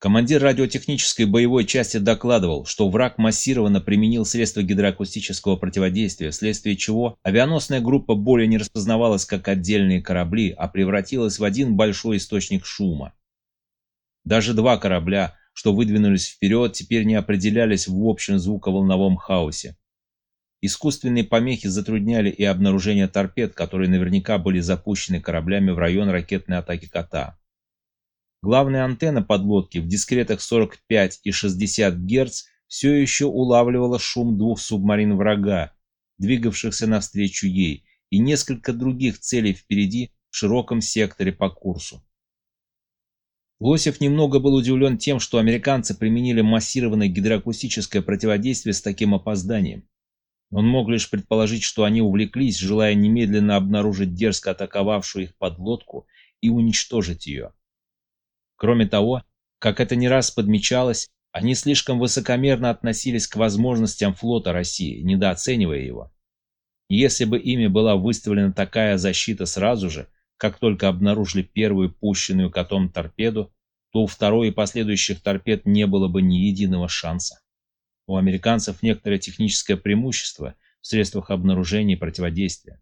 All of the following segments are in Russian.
Командир радиотехнической боевой части докладывал, что враг массированно применил средства гидроакустического противодействия, вследствие чего авианосная группа более не распознавалась как отдельные корабли, а превратилась в один большой источник шума. Даже два корабля, что выдвинулись вперед, теперь не определялись в общем звуковолновом хаосе. Искусственные помехи затрудняли и обнаружение торпед, которые наверняка были запущены кораблями в район ракетной атаки «Кота». Главная антенна подлодки в дискретах 45 и 60 Гц все еще улавливала шум двух субмарин врага, двигавшихся навстречу ей, и несколько других целей впереди в широком секторе по курсу. Лосев немного был удивлен тем, что американцы применили массированное гидроакустическое противодействие с таким опозданием. Он мог лишь предположить, что они увлеклись, желая немедленно обнаружить дерзко атаковавшую их подлодку и уничтожить ее. Кроме того, как это не раз подмечалось, они слишком высокомерно относились к возможностям флота России, недооценивая его. Если бы ими была выставлена такая защита сразу же, как только обнаружили первую пущенную котом торпеду, то у второй и последующих торпед не было бы ни единого шанса. У американцев некоторое техническое преимущество в средствах обнаружения и противодействия.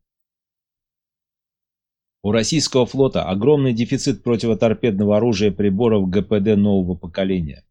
У российского флота огромный дефицит противоторпедного оружия и приборов ГПД нового поколения.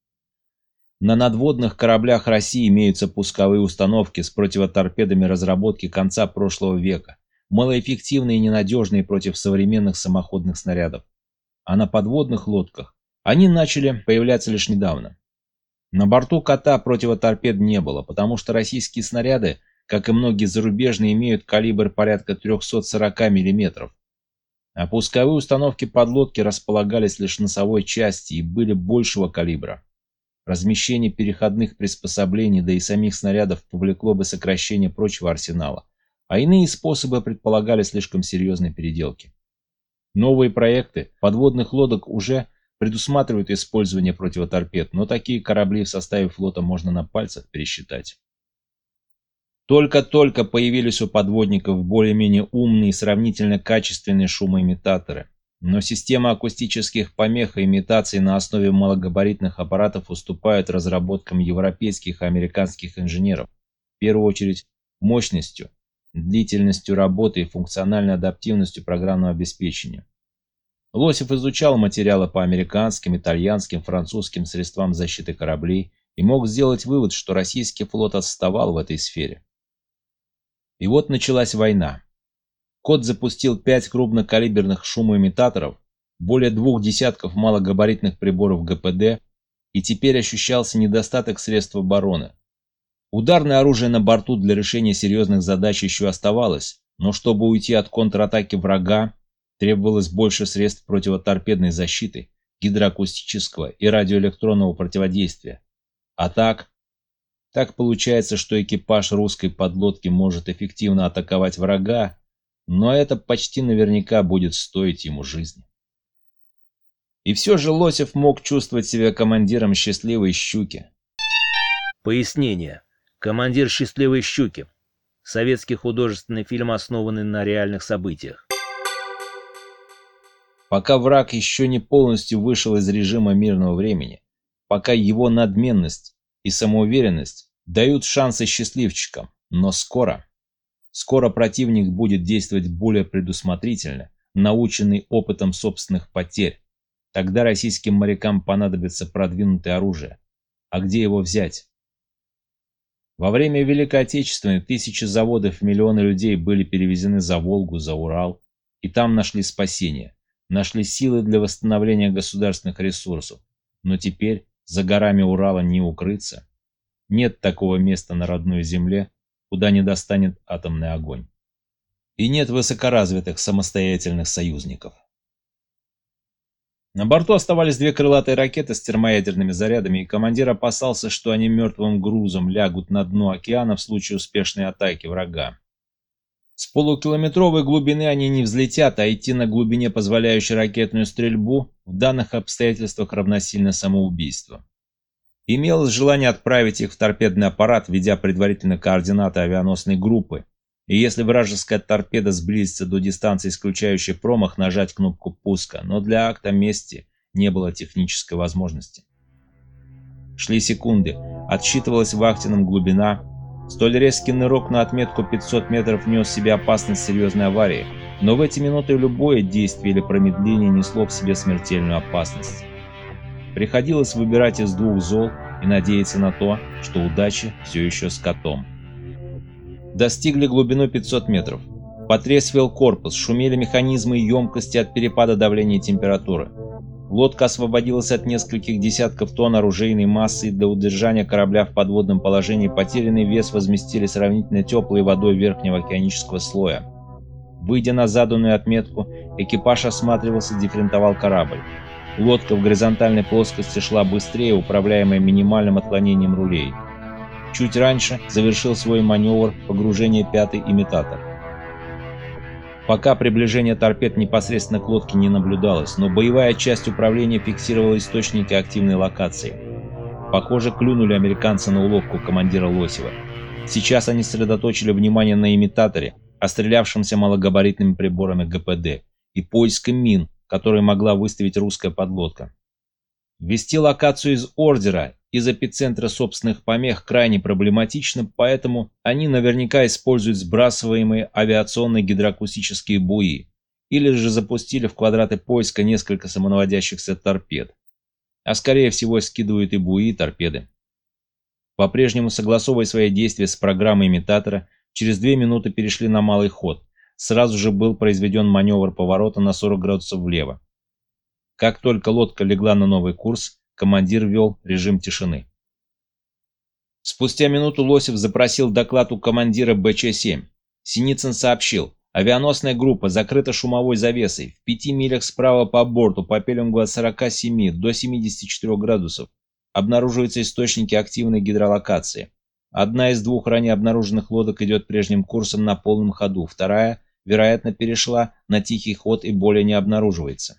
На надводных кораблях России имеются пусковые установки с противоторпедами разработки конца прошлого века, малоэффективные и ненадежные против современных самоходных снарядов. А на подводных лодках они начали появляться лишь недавно. На борту «Кота» противоторпед не было, потому что российские снаряды, как и многие зарубежные, имеют калибр порядка 340 мм. А пусковые установки подлодки располагались лишь в носовой части и были большего калибра. Размещение переходных приспособлений, да и самих снарядов повлекло бы сокращение прочего арсенала, а иные способы предполагали слишком серьезные переделки. Новые проекты подводных лодок уже предусматривают использование противоторпед, но такие корабли в составе флота можно на пальцах пересчитать. Только-только появились у подводников более-менее умные и сравнительно качественные шумоимитаторы, но система акустических помех и имитаций на основе малогабаритных аппаратов уступают разработкам европейских и американских инженеров, в первую очередь мощностью, длительностью работы и функциональной адаптивностью программного обеспечения. Лосев изучал материалы по американским, итальянским, французским средствам защиты кораблей и мог сделать вывод, что российский флот отставал в этой сфере. И вот началась война. «Кот» запустил 5 крупнокалиберных шумоимитаторов, более 2 десятков малогабаритных приборов ГПД, и теперь ощущался недостаток средств обороны. Ударное оружие на борту для решения серьезных задач еще оставалось, но чтобы уйти от контратаки врага, требовалось больше средств противоторпедной защиты, гидроакустического и радиоэлектронного противодействия. А так получается, что экипаж русской подлодки может эффективно атаковать врага, но это почти наверняка будет стоить ему жизни. И все же Лосев мог чувствовать себя командиром «Счастливой щуки». Пояснение. Командир «Счастливой щуки». Советский художественный фильм, основанный на реальных событиях. Пока враг еще не полностью вышел из режима мирного времени, пока его надменность и самоуверенность дают шансы счастливчикам, но скоро противник будет действовать более предусмотрительно, наученный опытом собственных потерь. Тогда российским морякам понадобится продвинутое оружие. А где его взять? Во время Великой Отечественной тысячи заводов, миллионы людей были перевезены за Волгу, за Урал, и там нашли спасение, нашли силы для восстановления государственных ресурсов. Но теперь за горами Урала не укрыться. Нет такого места на родной земле, куда не достанет атомный огонь. И нет высокоразвитых самостоятельных союзников. На борту оставались 2 крылатые ракеты с термоядерными зарядами, и командир опасался, что они мертвым грузом лягут на дно океана в случае успешной атаки врага. С полукилометровой глубины они не взлетят, а идти на глубине, позволяющей ракетную стрельбу, в данных обстоятельствах равносильно самоубийству. Имелось желание отправить их в торпедный аппарат, введя предварительно координаты авианосной группы, и если вражеская торпеда сблизится до дистанции, исключающей промах, нажать кнопку пуска, но для акта мести не было технической возможности. Шли секунды, отсчитывалась вахтенным глубина. Столь резкий нырок на отметку 500 метров нес в себе опасность серьезной аварии, но в эти минуты любое действие или промедление несло в себе смертельную опасность. Приходилось выбирать из двух зол и надеяться на то, что удача все еще с котом. Достигли глубину 500 метров. Потрескивал корпус, шумели механизмы и емкости от перепада давления и температуры. Лодка освободилась от нескольких десятков тонн оружейной массы, и для удержания корабля в подводном положении потерянный вес возместили сравнительно теплой водой верхнего океанического слоя. Выйдя на заданную отметку, экипаж осматривался, дифферентовал корабль. Лодка в горизонтальной плоскости шла быстрее, управляемая минимальным отклонением рулей. Чуть раньше завершил свой маневр погружения пятый имитатор. Пока приближение торпед непосредственно к лодке не наблюдалось, но боевая часть управления фиксировала источники активной локации. Похоже, клюнули американцы на уловку командира Лосева. Сейчас они сосредоточили внимание на имитаторе, отстрелявшемся малогабаритными приборами ГПД, и поиском мин, которые могла выставить русская подлодка. Ввести локацию из ордера из эпицентра собственных помех крайне проблематично, поэтому они наверняка используют сбрасываемые авиационные гидроакустические буи или же запустили в квадраты поиска несколько самонаводящихся торпед. А скорее всего скидывают и буи, и торпеды. По-прежнему согласовывая свои действия с программой имитатора, через 2 минуты перешли на малый ход. Сразу же был произведен маневр поворота на 40 градусов влево. Как только лодка легла на новый курс, командир ввел режим тишины. Спустя минуту Лосев запросил доклад у командира БЧ-7. Синицын сообщил: авианосная группа закрыта шумовой завесой. В 5 милях справа по борту по пеленгу от 47 до 74 градусов. Обнаруживаются источники активной гидролокации. Одна из 2 ранее обнаруженных лодок идет прежним курсом на полном ходу, вторая, вероятно, перешла на тихий ход и более не обнаруживается.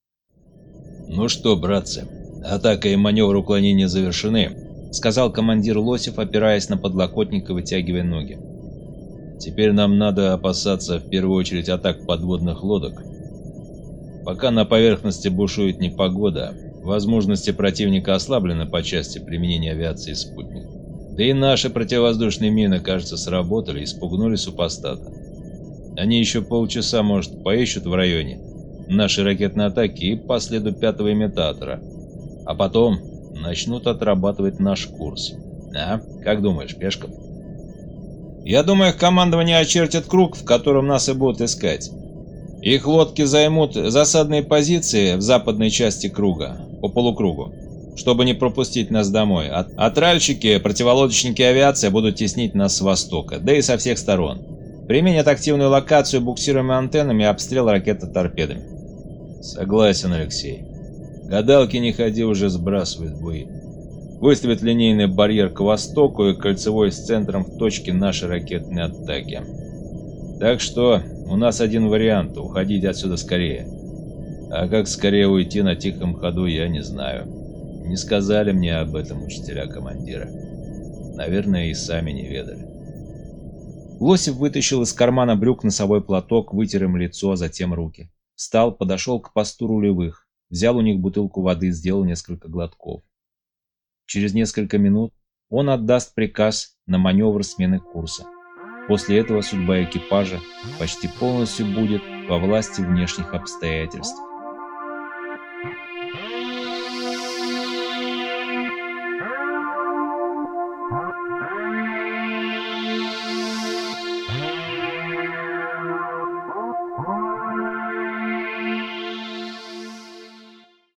«Ну что, братцы, атака и маневр уклонения завершены», — сказал командир Лосев, опираясь на подлокотник и вытягивая ноги. «Теперь нам надо опасаться в первую очередь атак подводных лодок. Пока на поверхности бушует непогода, возможности противника ослаблены по части применения авиации спутник. Да и наши противовоздушные мины, кажется, сработали и спугнули супостата. Они еще полчаса, может, поищут в районе нашей ракетной атаки и по следу 5-го имитатора, а потом начнут отрабатывать наш курс. А? Как думаешь, Пешков?» «Я думаю, их командование очертит круг, в котором нас и будут искать. Их лодки займут засадные позиции в западной части круга, по полукругу, чтобы не пропустить нас домой, а тральщики, противолодочники авиации будут теснить нас с востока, да и со всех сторон. Применят активную локацию буксируемыми антеннами и обстрел ракетой-торпедами». «Согласен, Алексей. Гадалки не ходи, уже сбрасывают буи. Выставят линейный барьер к востоку и кольцевой с центром в точке нашей ракетной атаки. Так что у нас один вариант — уходить отсюда скорее. А как скорее уйти на тихом ходу, я не знаю. Не сказали мне об этом учителя командира. Наверное, и сами не ведали». Лосев вытащил из кармана брюк носовой платок, вытер им лицо, а затем руки. Встал, подошел к посту рулевых, взял у них бутылку воды, сделал несколько глотков. Через несколько минут он отдаст приказ на маневр смены курса. После этого судьба экипажа почти полностью будет во власти внешних обстоятельств.